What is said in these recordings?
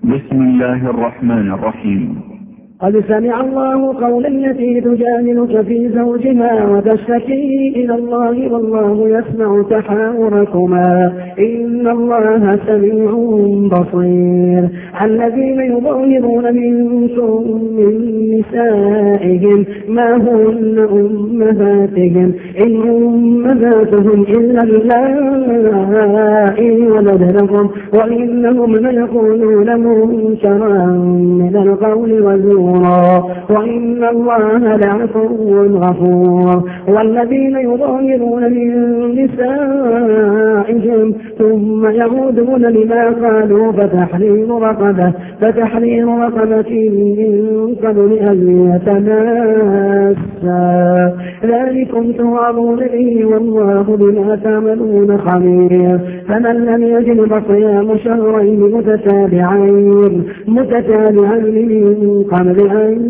بسم الله الرحمن الرحيم. قد سمع الله قولا التي تجادلك في زوجها وتشتكي إلى الله والله يسمع تحاوركما إن الله سميع بصير. الذين يظاهرون منكم من نسائهم ما هن أمهاتهم إن أمهاتهم إلا اللائي ولدنهم وإنهم ليقولون منكرا من القول وزورا وإن الله لعفو غفور. والذين يظاهرون من نسائهم ثم يعودون لما قالوا فتحرير رقبة من قبل أن يتماسا ذلكم توعظون به والله بما تعملون خبير. فمن لم يجد فصيام شهرين متتابعين من قبل أن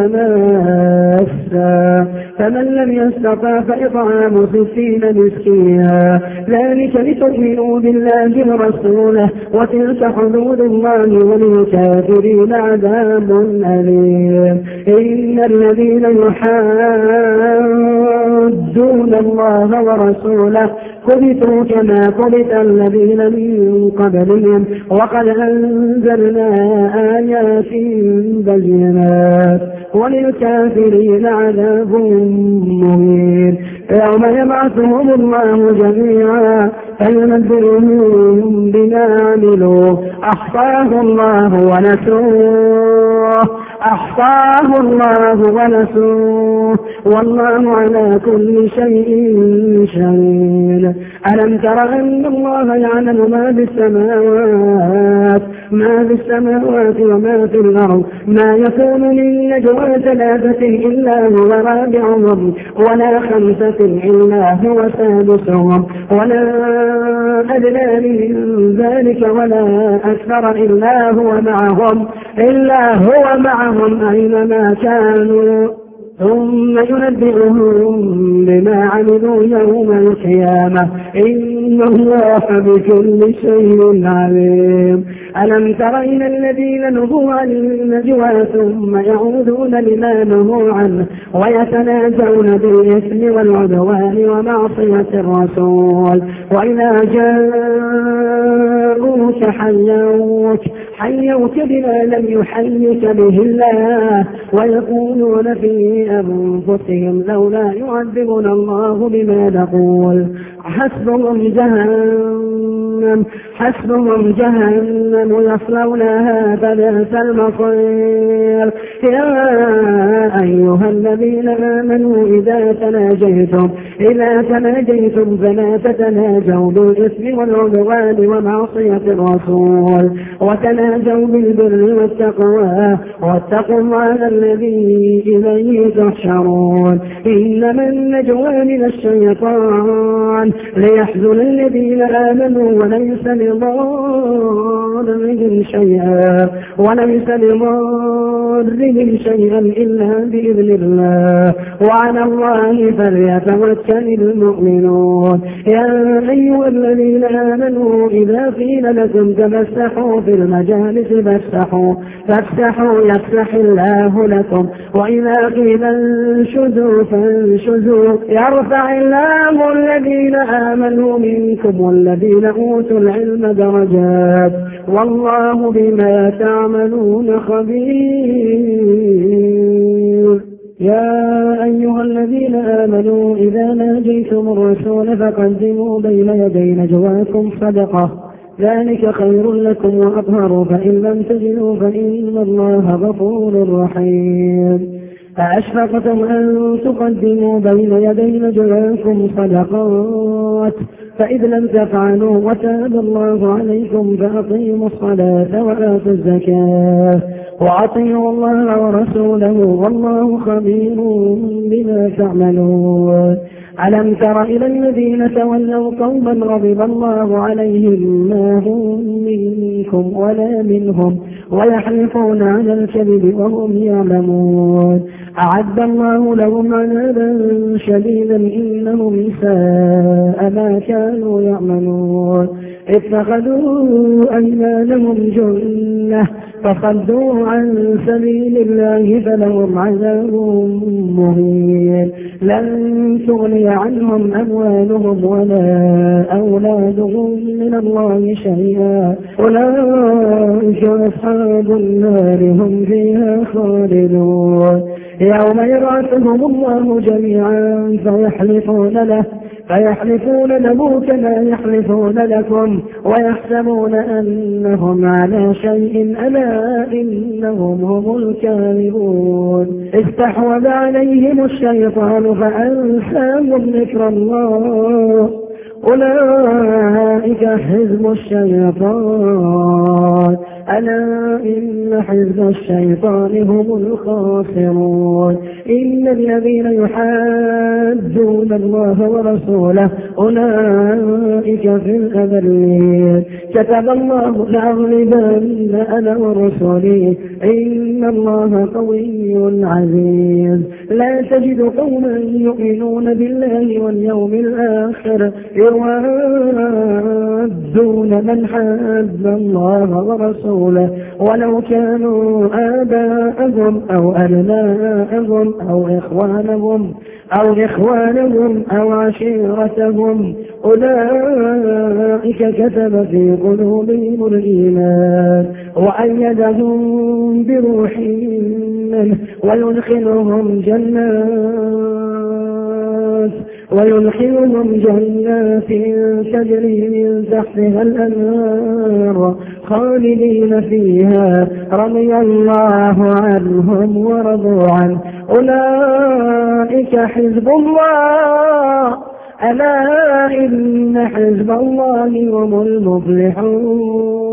يتماسا فمن لم يستطع فإطعام 60 مسكينا ذلك لتؤمنوا بالله ورسوله وتلك حدود الله وللكافرين عذاب أليم. إن الذين يحادون الله ورسوله كبتوا كما كبت الذين من قبلهم وقد أنزلنا آيات بينات وللكافرين عذاب مهين. يوم يبعثهم الله جميعا فينبئهم بما عملوا أحصاه الله ونسوه والله على كل شيء شهيد. ألم تر أن الله يعلم ما في السماوات وما في الأرض ما يكون من نجوى 3 إلا هو رابعهم ولا 5 إلا هو سادسهم ولا أدنى من ذلك ولا أكثر إلا هو معهم أينما كانوا ثم ينبئهم بما عملوا يوم القيامة إن الله بكل شيء عليم. ألم تر إلى الذين نهوا عن النجوى ثم يعودون لما نهوا عنه ويتنازعون بالإثم والعدوان ومعصية الرسول وإذا جاءوك حيوك بما لم يحيك به الله ويقولون في أنفسهم لولا يعذبنا الله بما نقول حسبهم جهنم يصلونها فبئس المصير. يا أيها الذين آمنوا إذا تناجيتم فلا تتناجوا بالإثم والعدوان ومعصية الرسول وتناجوا بالبر والتقوى واتقوا الله الذي إليه تحشرون. إنما النجوى من الشيطان ليحزن الذين آمنوا وليس لضارهم شيئا إلا بإذن الله وعلى الله فليتوكل المؤمنون. يا أيها الذين آمنوا إذا قيل لكم تفسحوا في المجالس فافسحوا يفسح الله لكم وإذا قيل انشزوا فانشزوا يرفع الله الذين آمنوا منكم والذين أوتوا العلم درجات والله بما تعملون خبير. يا أيها الذين آمنوا إذا ناجيتم الرسول فقدموا بين يدي نجواكم صدقة ذلك خير لكم وأطهر فإن لم تجدوا فإن الله غفور رحيم. أأشفقتم أن تقدموا بين يدي نجواكم صدقات فإذ لم تفعلوا وتاب الله عليكم فأقيموا الصلاة وآتوا الزكاة وأطيعوا الله ورسوله والله خبير بما تعملون. ألم تر إلى الذين تولوا قوما غضب الله عليهم ما هم منكم ولا منهم ويحلفون على الكذب وهم يعلمون أعد الله لهم عذابا شديدا إنهم ساء ما كانوا يعملون اتخذوا أيمانهم جنة فصدوا عن سبيل الله فلهم عذاب مهين لن تغني عنهم أموالهم ولا أولادهم من الله شيئا أولئك أصحاب النار هم فيها خالدون يوم يبعثهم الله جميعا فيحلفون له كما يحلفون لكم ويحسبون أنهم على شيء ألا إنهم هم الكاذبون استحوذ عليهم الشيطان فأنساهم ذكر الله أولئك حزب الشيطان ألا إن حزب الشيطان هم الخاسرون إن الذين يحادون الله ورسوله أولئك في الأذلين كتب الله لأغلبن أنا ورسولي إن الله قوي عزيز لا تجد قوما يؤمنون بالله واليوم الآخر يوادون من حاد الله ورسوله ولو كانوا آباءهم أو أبناءهم أو إخوانهم أو عشيرتهم أولئك كتب في قلوبهم الإيمان وأيدهم بروح منه ويدخلهم جنات تجري من تحتها الأنهار خالدين فيها رضي الله عنهم ورضوا عنه أولئك حزب الله ألا إن حزب الله هم المفلحون.